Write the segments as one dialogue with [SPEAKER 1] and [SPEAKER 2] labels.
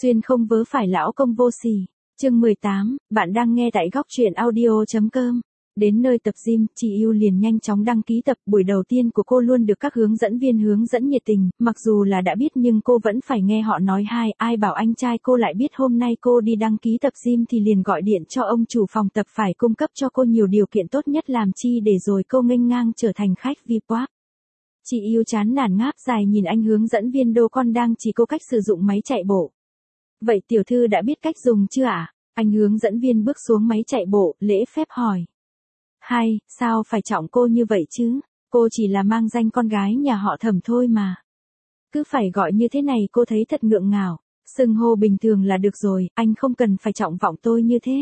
[SPEAKER 1] Xuyên không vớ phải lão công vô sỉ. Chương 18, bạn đang nghe tại góc truyện audio.com. Đến nơi tập gym, chị yêu liền nhanh chóng đăng ký tập. Buổi đầu tiên của cô luôn được các hướng dẫn viên hướng dẫn nhiệt tình, mặc dù là đã biết nhưng cô vẫn phải nghe họ nói hai. Ai bảo anh trai cô lại biết hôm nay cô đi đăng ký tập gym thì liền gọi điện cho ông chủ phòng tập phải cung cấp cho cô nhiều điều kiện tốt nhất làm chi để rồi cô nghênh ngang trở thành khách VIP. Chị yêu chán nản ngáp dài nhìn anh hướng dẫn viên đô con đang chỉ cô cách sử dụng máy chạy bộ. Vậy tiểu thư đã biết cách dùng chưa ạ? Anh hướng dẫn viên bước xuống máy chạy bộ, lễ phép hỏi. Hay, sao phải trọng cô như vậy chứ? Cô chỉ là mang danh con gái nhà họ Thẩm thôi mà. Cứ phải gọi như thế này cô thấy thật ngượng ngào. Xưng hô bình thường là được rồi, anh không cần phải trọng vọng tôi như thế.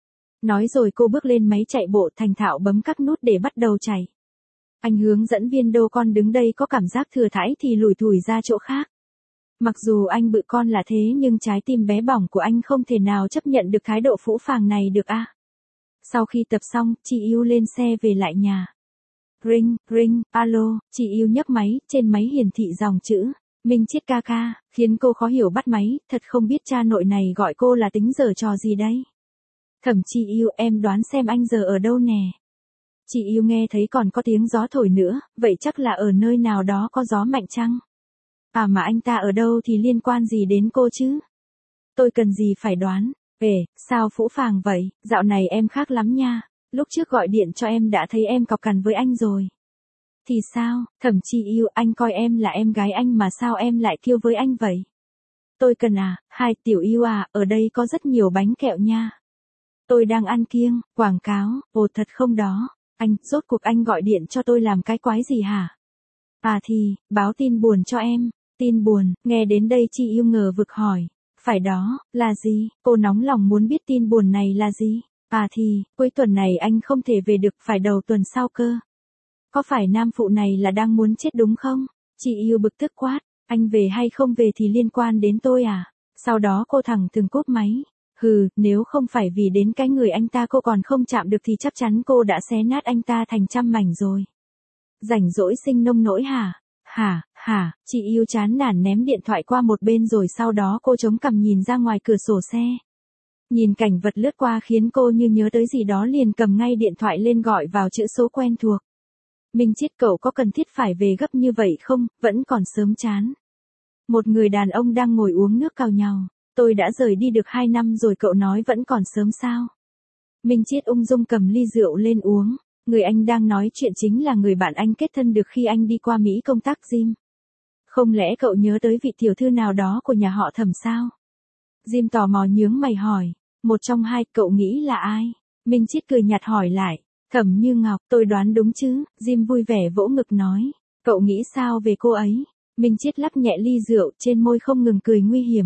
[SPEAKER 1] Nói rồi cô bước lên máy chạy bộ thành thạo bấm các nút để bắt đầu chạy. Anh hướng dẫn viên đô con đứng đây có cảm giác thừa thãi thì lủi thủi ra chỗ khác. Mặc dù anh bự con là thế nhưng trái tim bé bỏng của anh không thể nào chấp nhận được thái độ phũ phàng này được à. Sau khi tập xong, chị yêu lên xe về lại nhà. Ring, ring, alo, chị yêu nhấc máy, trên máy hiển thị dòng chữ Minh Chiết ca ca, khiến cô khó hiểu bắt máy, thật không biết cha nội này gọi cô là tính giở trò gì đấy. Thẩm chị yêu, em đoán xem anh giờ ở đâu nè. Chị yêu nghe thấy còn có tiếng gió thổi nữa, vậy chắc là ở nơi nào đó có gió mạnh chăng? À mà anh ta ở đâu thì liên quan gì đến cô chứ? Tôi cần gì phải đoán? Sao phũ phàng vậy, dạo này em khác lắm nha. Lúc trước gọi điện cho em đã thấy em cọc cằn với anh rồi. Thì sao, Thẩm chị yêu, anh coi em là em gái anh mà sao em lại kiêu với anh vậy? Tôi cần à, hai tiểu yêu à, ở đây có rất nhiều bánh kẹo nha. Tôi đang ăn kiêng, quảng cáo, ồ thật không đó. Anh, rốt cuộc anh gọi điện cho tôi làm cái quái gì hả? À thì, báo tin buồn cho em. Tin buồn, nghe đến đây chị yêu ngờ vực hỏi. Phải đó, là gì? Cô nóng lòng muốn biết tin buồn này là gì? À thì, cuối tuần này anh không thể về được, phải đầu tuần sau cơ. Có phải nam phụ này là đang muốn chết đúng không? Chị yêu bực tức quát, anh về hay không về thì liên quan đến tôi à? Sau đó cô thẳng thừng cúp máy. Nếu không phải vì đến cái người anh ta cô còn không chạm được thì chắc chắn cô đã xé nát anh ta thành trăm mảnh rồi. Rảnh rỗi sinh nông nỗi hả? Chị yêu chán nản ném điện thoại qua một bên rồi sau đó cô chống cằm nhìn ra ngoài cửa sổ xe. Nhìn cảnh vật lướt qua khiến cô như nhớ tới gì đó liền cầm ngay điện thoại lên gọi vào chữ số quen thuộc. Minh Chiết cậu có cần thiết phải về gấp như vậy không, vẫn còn sớm chán. Một người đàn ông đang ngồi uống nước cào nhàu. Tôi đã rời đi được 2 năm rồi cậu nói vẫn còn sớm sao? Minh Chiết ung dung cầm ly rượu lên uống. Người anh đang nói chuyện chính là người bạn anh kết thân được khi anh đi qua Mỹ công tác gym. Không lẽ cậu nhớ tới vị tiểu thư nào đó của nhà họ Thẩm sao? Jim tò mò nhướng mày hỏi. Một trong hai, cậu nghĩ là ai? Minh Chiết cười nhạt hỏi lại. Thẩm Như Ngọc, tôi đoán đúng chứ? Jim vui vẻ vỗ ngực nói. Cậu nghĩ sao về cô ấy? Minh Chiết lắc nhẹ ly rượu, trên môi không ngừng cười nguy hiểm.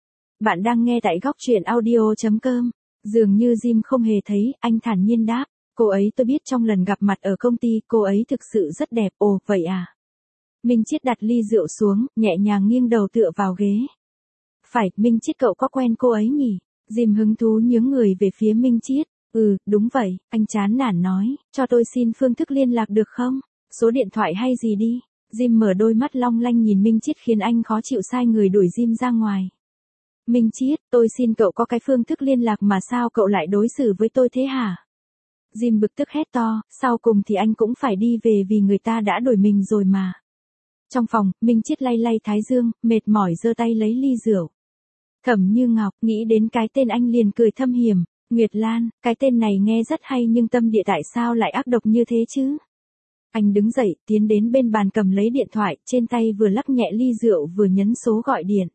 [SPEAKER 1] Bạn đang nghe tại góc truyện audio.com. Dường như Jim không hề thấy, anh thản nhiên đáp. Cô ấy tôi biết trong lần gặp mặt ở công ty, cô ấy thực sự rất đẹp. Ồ, vậy à? Minh Chiết đặt ly rượu xuống, nhẹ nhàng nghiêng đầu tựa vào ghế. Phải, Minh Chiết cậu có quen cô ấy nhỉ? Jim hứng thú nhướng người về phía Minh Chiết. Đúng vậy, anh chán nản nói, cho tôi xin phương thức liên lạc được không? Số điện thoại hay gì đi? Jim mở đôi mắt long lanh nhìn Minh Chiết khiến anh khó chịu sai người đuổi Jim ra ngoài. Minh Chiết, tôi xin cậu có cái phương thức liên lạc mà sao cậu lại đối xử với tôi thế hả? Jim bực tức hét to, sau cùng thì anh cũng phải đi về vì người ta đã đuổi mình rồi mà. Trong phòng, Minh Chiết lay lay thái dương, mệt mỏi giơ tay lấy ly rượu. Thẩm Như Ngọc, nghĩ đến cái tên anh liền cười thâm hiểm. Nguyệt Lan, cái tên này nghe rất hay nhưng tâm địa tại sao lại ác độc như thế chứ? Anh đứng dậy, tiến đến bên bàn cầm lấy điện thoại, trên tay vừa lắc nhẹ ly rượu vừa nhấn số gọi điện.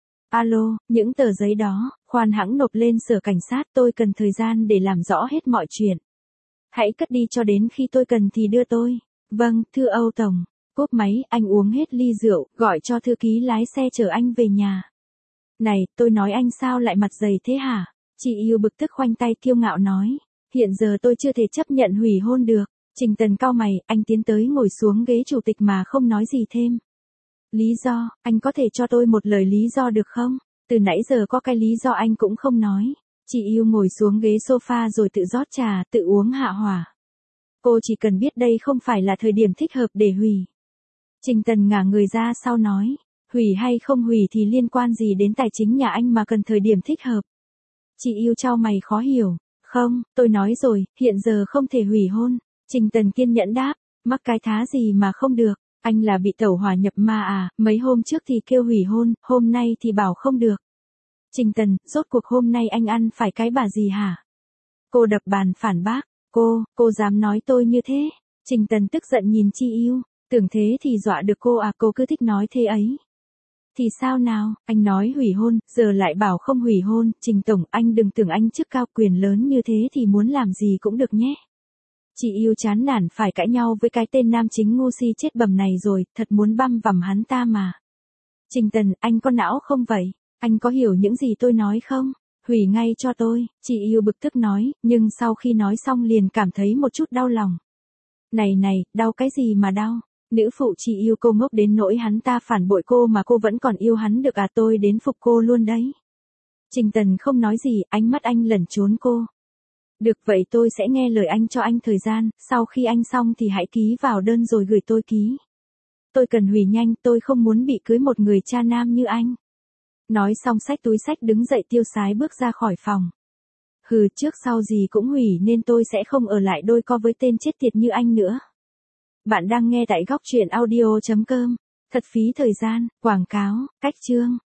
[SPEAKER 1] Alo, những tờ giấy đó, khoan hãng nộp lên sở cảnh sát, tôi cần thời gian để làm rõ hết mọi chuyện. Hãy cất đi cho đến khi tôi cần thì đưa tôi. Vâng, thưa Âu Tổng. Cúp máy, anh uống hết ly rượu, gọi cho thư ký lái xe chở anh về nhà. Này, tôi nói anh sao lại mặt dày thế hả? Chị yêu bực tức khoanh tay kiêu ngạo nói. Hiện giờ tôi chưa thể chấp nhận hủy hôn được. Trình Tần cau mày, anh tiến tới ngồi xuống ghế chủ tịch mà không nói gì thêm. Lý do, anh có thể cho tôi một lời lý do được không? Từ nãy giờ có cái lý do anh cũng không nói. Chị yêu ngồi xuống ghế sofa rồi tự rót trà, tự uống hạ hỏa. Cô chỉ cần biết đây không phải là thời điểm thích hợp để hủy. Trình Tần ngả người ra sau nói. Hủy hay không hủy thì liên quan gì đến tài chính nhà anh mà cần thời điểm thích hợp. Chị yêu chau mày khó hiểu. Không, tôi nói rồi, hiện giờ không thể hủy hôn. Trình Tần kiên nhẫn đáp, mắc cái thá gì mà không được. Anh là bị tẩu hỏa nhập ma à, mấy hôm trước thì kêu hủy hôn, hôm nay thì bảo không được. Trình Tần, rốt cuộc hôm nay anh ăn phải cái bà gì hả? Cô đập bàn phản bác, cô dám nói tôi như thế. Trình Tần tức giận nhìn Chi Yêu, tưởng thế thì dọa được cô à, cô cứ thích nói thế ấy. Thì sao nào, anh nói hủy hôn, giờ lại bảo không hủy hôn, Trình Tổng, anh đừng tưởng anh chức cao quyền lớn như thế thì muốn làm gì cũng được nhé. Chị Yêu chán nản phải cãi nhau với cái tên nam chính ngu si chết bầm này rồi, thật muốn băm vằm hắn ta mà. Trình Tần, anh có não không vậy? Anh có hiểu những gì tôi nói không? Hủy ngay cho tôi, chị Yêu bực tức nói, nhưng sau khi nói xong liền cảm thấy một chút đau lòng. Này, đau cái gì mà đau? Nữ phụ chị yêu cô ngốc đến nỗi hắn ta phản bội cô mà cô vẫn còn yêu hắn được à, tôi đến phục cô luôn đấy. Trình Tần không nói gì, ánh mắt anh lẩn trốn cô. Được vậy tôi sẽ nghe lời anh, cho anh thời gian, sau khi anh xong thì hãy ký vào đơn rồi gửi tôi ký. Tôi cần hủy nhanh, tôi không muốn bị cưới một người cha nam như anh. Nói xong xách túi xách đứng dậy tiêu sái bước ra khỏi phòng. Hừ, trước sau gì cũng hủy nên tôi sẽ không ở lại đôi co với tên chết tiệt như anh nữa. Bạn đang nghe tại góc truyện audio.com. Thật phí thời gian, quảng cáo, cách chương.